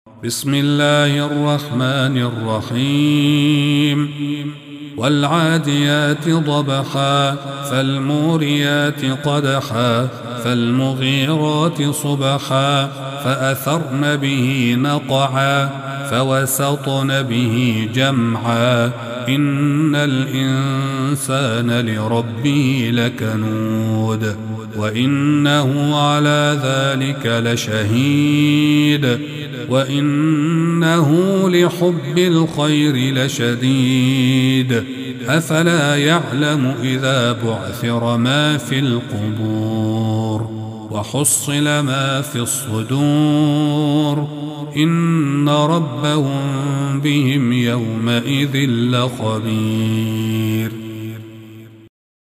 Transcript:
بسم الله الرحمن الرحيم والعاديات ضبحا فالموريات قدحا فالمغيرات صبحا فأثرن به نقعا فوسطن به جمعا إن الإنسان لربه لكنود وإنه على ذلك لشهيد وإنه لحب الخير لشديد أفلا يعلم إذا بعثر ما في القبور وحصل ما في الصدور إن ربهم بهم يومئذ لخبير.